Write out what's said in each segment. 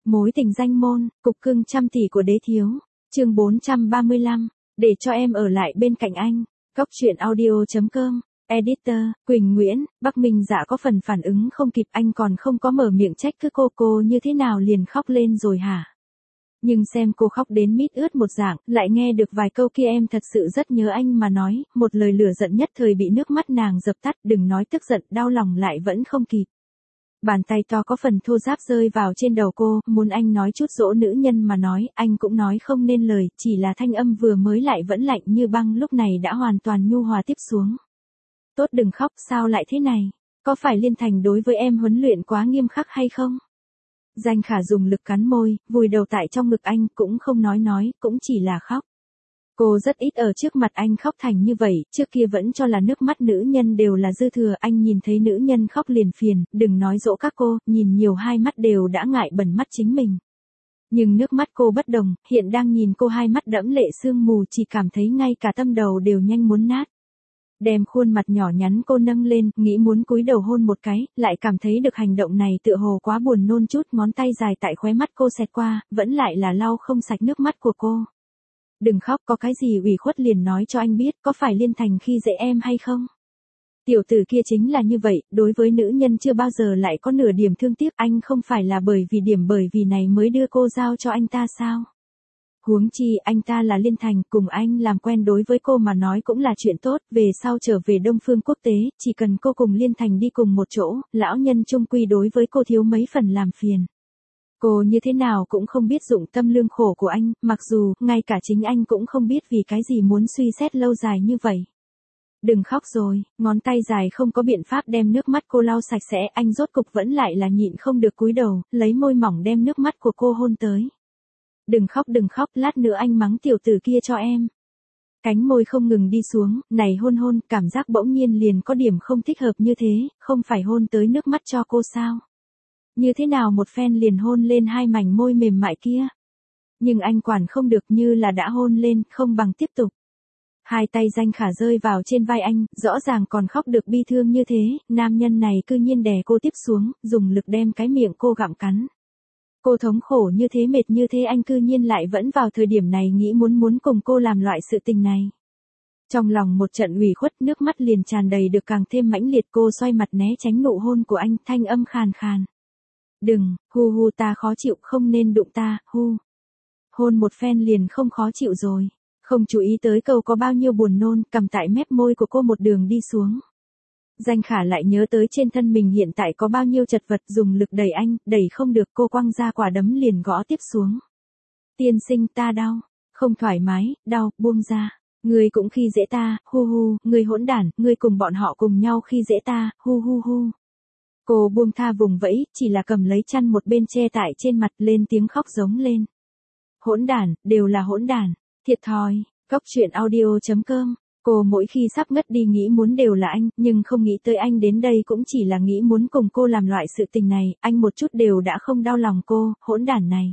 Mối tình danh môn, cục cưng trăm tỷ của đế thiếu. Chương 435. Để cho em ở lại bên cạnh anh. Cóc truyện audio.com. Editor, Quỳnh Nguyễn. Bắc Minh Dạ có phần phản ứng không kịp, anh còn không có mở miệng trách cứ cô như thế nào liền khóc lên rồi hả? Nhưng xem cô khóc đến mít ướt một dạng, lại nghe được vài câu kia em thật sự rất nhớ anh mà nói, một lời lửa giận nhất thời bị nước mắt nàng dập tắt, đừng nói tức giận, đau lòng lại vẫn không kịp. Bàn tay to có phần thô ráp rơi vào trên đầu cô, muốn anh nói chút dỗ nữ nhân mà nói, anh cũng nói không nên lời, chỉ là thanh âm vừa mới lại vẫn lạnh như băng lúc này đã hoàn toàn nhu hòa tiếp xuống. Tốt đừng khóc, sao lại thế này? Có phải Liên Thành đối với em huấn luyện quá nghiêm khắc hay không? Danh Khả dùng lực cắn môi, vùi đầu tại trong ngực anh, cũng không nói, cũng chỉ là khóc. Cô rất ít ở trước mặt anh khóc thành như vậy, trước kia vẫn cho là nước mắt nữ nhân đều là dư thừa, anh nhìn thấy nữ nhân khóc liền phiền, đừng nói dỗ các cô, nhìn nhiều hai mắt đều đã ngại bẩn mắt chính mình. Nhưng nước mắt cô bất đồng, hiện đang nhìn cô hai mắt đẫm lệ sương mù, chỉ cảm thấy ngay cả tâm đầu đều nhanh muốn nát. Đem khuôn mặt nhỏ nhắn cô nâng lên, nghĩ muốn cúi đầu hôn một cái, lại cảm thấy được hành động này tựa hồ quá buồn nôn chút, ngón tay dài tại khóe mắt cô xẹt qua, vẫn lại là lau không sạch nước mắt của cô. Đừng khóc, có cái gì ủy khuất liền nói cho anh biết, có phải Liên Thành khi dễ em hay không? Tiểu tử kia chính là như vậy, đối với nữ nhân chưa bao giờ lại có nửa điểm thương tiếc, anh không phải là bởi vì này mới đưa cô giao cho anh ta sao? Huống chi anh ta là Liên Thành, cùng anh làm quen đối với cô mà nói cũng là chuyện tốt, về sau trở về Đông Phương Quốc tế, chỉ cần cô cùng Liên Thành đi cùng một chỗ, lão nhân chung quy đối với cô thiếu mấy phần làm phiền. Cô như thế nào cũng không biết dụng tâm lương khổ của anh, mặc dù, ngay cả chính anh cũng không biết vì cái gì muốn suy xét lâu dài như vậy. Đừng khóc rồi, ngón tay dài không có biện pháp đem nước mắt cô lau sạch sẽ, anh rốt cục vẫn lại là nhịn không được cúi đầu, lấy môi mỏng đem nước mắt của cô hôn tới. Đừng khóc, lát nữa anh mắng tiểu tử kia cho em. Cánh môi không ngừng đi xuống, này hôn, cảm giác bỗng nhiên liền có điểm không thích hợp như thế, không phải hôn tới nước mắt cho cô sao? Như thế nào một phen liền hôn lên hai mảnh môi mềm mại kia? Nhưng anh quản không được, như là đã hôn lên, không bằng tiếp tục. Hai tay Danh Khả rơi vào trên vai anh, rõ ràng còn khóc được bi thương như thế, nam nhân này cư nhiên đè cô tiếp xuống, dùng lực đem cái miệng cô gặm cắn. Cô thống khổ như thế, mệt như thế, anh cư nhiên lại vẫn vào thời điểm này nghĩ muốn cùng cô làm loại sự tình này. Trong lòng một trận ủy khuất, nước mắt liền tràn đầy được càng thêm mãnh liệt, cô xoay mặt né tránh nụ hôn của anh, thanh âm khàn khàn. Đừng, hu ta khó chịu, không nên đụng ta, hu. Hôn một phen liền không khó chịu rồi. Không chú ý tới câu có bao nhiêu buồn nôn, cầm tại mép môi của cô một đường đi xuống. Danh Khả lại nhớ tới trên thân mình hiện tại có bao nhiêu chật vật, dùng lực đẩy anh, đẩy không được, cô quăng ra quả đấm liền gõ tiếp xuống. Tiên sinh, ta đau, không thoải mái, đau, buông ra. Ngươi cũng khi dễ ta, hu, ngươi hỗn đản, ngươi cùng bọn họ cùng nhau khi dễ ta, hu. Cô buông tha vùng vẫy, chỉ là cầm lấy chăn một bên che tại trên mặt, lên tiếng khóc giống lên. Hỗn đản, đều là hỗn đản, thiệt thòi. Cóc truyện audio.com. Cô mỗi khi sắp ngất đi nghĩ muốn đều là anh, nhưng không nghĩ tới anh đến đây cũng chỉ là nghĩ muốn cùng cô làm loại sự tình này, anh một chút đều đã không đau lòng cô, hỗn đản này.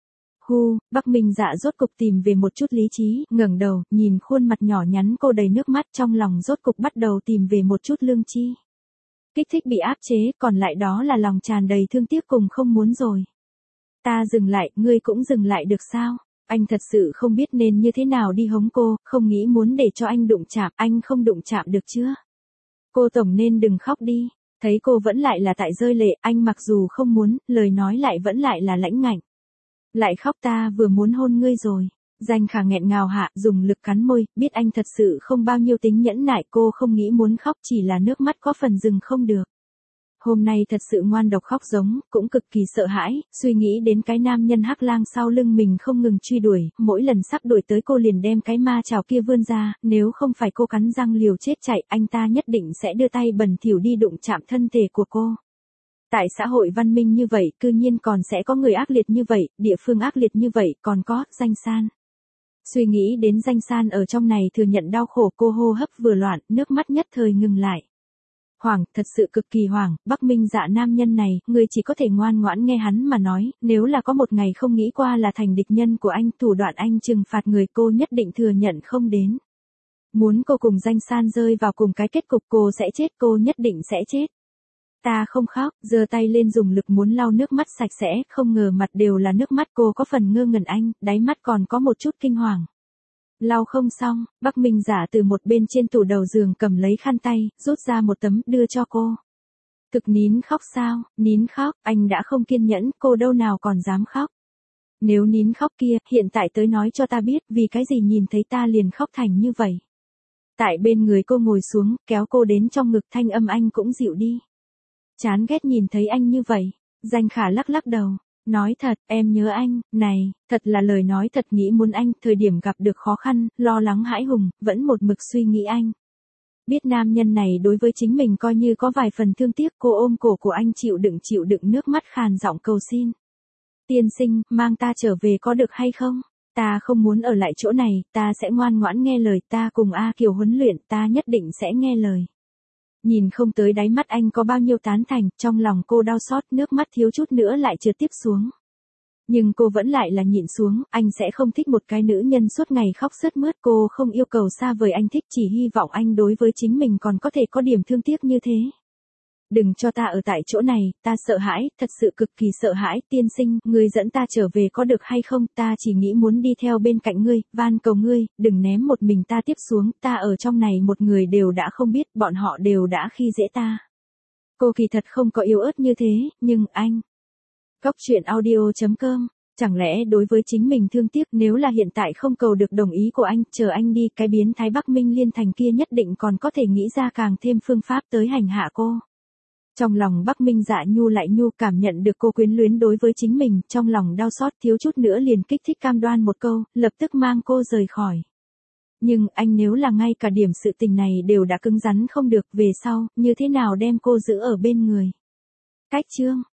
Bắc Minh Dạ rốt cục tìm về một chút lý trí, ngẩng đầu, nhìn khuôn mặt nhỏ nhắn cô đầy nước mắt, trong lòng rốt cục bắt đầu tìm về một chút lương tri. Kích thích bị áp chế, còn lại đó là lòng tràn đầy thương tiếc cùng không muốn rồi. Ta dừng lại, ngươi cũng dừng lại được sao? Anh thật sự không biết nên như thế nào đi hống cô, không nghĩ muốn để cho anh đụng chạm, anh không đụng chạm được chưa? Cô tổng nên đừng khóc đi. Thấy cô vẫn lại là tại rơi lệ, anh mặc dù không muốn, lời nói lại vẫn lại là lãnh ngạnh. Lại khóc, ta vừa muốn hôn ngươi rồi. Danh Khả nghẹn ngào hạ, dùng lực cắn môi, biết anh thật sự không bao nhiêu tính nhẫn nại, cô không nghĩ muốn khóc, chỉ là nước mắt có phần dừng không được. Hôm nay thật sự ngoan độc khóc giống, cũng cực kỳ sợ hãi, suy nghĩ đến cái nam nhân hắc lang sau lưng mình không ngừng truy đuổi, mỗi lần sắp đuổi tới cô liền đem cái ma chảo kia vươn ra, nếu không phải cô cắn răng liều chết chạy, anh ta nhất định sẽ đưa tay bẩn thỉu đi đụng chạm thân thể của cô. Tại xã hội văn minh như vậy, cư nhiên còn sẽ có người ác liệt như vậy, địa phương ác liệt như vậy, còn có, Danh San. Suy nghĩ đến Danh San ở trong này thừa nhận đau khổ, cô hô hấp vừa loạn, nước mắt nhất thời ngừng lại. Hoảng, thật sự cực kỳ hoảng, Bắc Minh Dạ nam nhân này, người chỉ có thể ngoan ngoãn nghe hắn mà nói, nếu là có một ngày không nghĩ qua là thành địch nhân của anh, thủ đoạn anh trừng phạt người, cô nhất định thừa nhận không đến. Muốn cô cùng Danh San rơi vào cùng cái kết cục, cô sẽ chết, cô nhất định sẽ chết. Ta không khóc, giơ tay lên dùng lực muốn lau nước mắt sạch sẽ, không ngờ mặt đều là nước mắt. Cô có phần ngơ ngẩn, anh, đáy mắt còn có một chút kinh hoàng. Lau không xong, Bắc Minh Giả từ một bên trên tủ đầu giường cầm lấy khăn tay, rút ra một tấm đưa cho cô. Thực nín khóc sao? Nín khóc, anh đã không kiên nhẫn, cô đâu nào còn dám khóc. Nếu nín khóc kia, hiện tại tới nói cho ta biết, vì cái gì nhìn thấy ta liền khóc thành như vậy. Tại bên người cô ngồi xuống, kéo cô đến trong ngực, thanh âm anh cũng dịu đi. Chán ghét nhìn thấy anh như vậy. Danh Khả lắc lắc đầu. Nói thật, em nhớ anh, này, thật là lời nói thật, nghĩ muốn anh, thời điểm gặp được khó khăn, lo lắng hãi hùng, vẫn một mực suy nghĩ anh. Biết nam nhân này đối với chính mình coi như có vài phần thương tiếc, cô ôm cổ của anh chịu đựng nước mắt khàn giọng cầu xin. Tiên sinh, mang ta trở về có được hay không? Ta không muốn ở lại chỗ này, ta sẽ ngoan ngoãn nghe lời, ta cùng A Kiều huấn luyện, ta nhất định sẽ nghe lời. Nhìn không tới đáy mắt anh có bao nhiêu tán thành, trong lòng cô đau xót, nước mắt thiếu chút nữa lại trượt tiếp xuống. Nhưng cô vẫn lại là nhịn xuống, anh sẽ không thích một cái nữ nhân suốt ngày khóc sướt mướt, cô không yêu cầu xa vời anh thích, chỉ hy vọng anh đối với chính mình còn có thể có điểm thương tiếc như thế. Đừng cho ta ở tại chỗ này, ta sợ hãi, thật sự cực kỳ sợ hãi, tiên sinh, ngươi dẫn ta trở về có được hay không, ta chỉ nghĩ muốn đi theo bên cạnh ngươi, van cầu ngươi, đừng ném một mình ta tiếp xuống, ta ở trong này một người đều đã không biết, bọn họ đều đã khi dễ ta. Cô kỳ thật không có yếu ớt như thế, nhưng anh. Cóc truyện audio.com, chẳng lẽ đối với chính mình thương tiếc, nếu là hiện tại không cầu được đồng ý của anh, chờ anh đi, cái biến thái Bắc Minh Liên Thành kia nhất định còn có thể nghĩ ra càng thêm phương pháp tới hành hạ cô. Trong lòng Bắc Minh Dạ nhu lại nhu, cảm nhận được cô quyến luyến đối với chính mình, trong lòng đau xót, thiếu chút nữa liền kích thích cam đoan một câu, lập tức mang cô rời khỏi. Nhưng anh nếu là ngay cả điểm sự tình này đều đã cứng rắn không được, về sau, như thế nào đem cô giữ ở bên người? Cách chương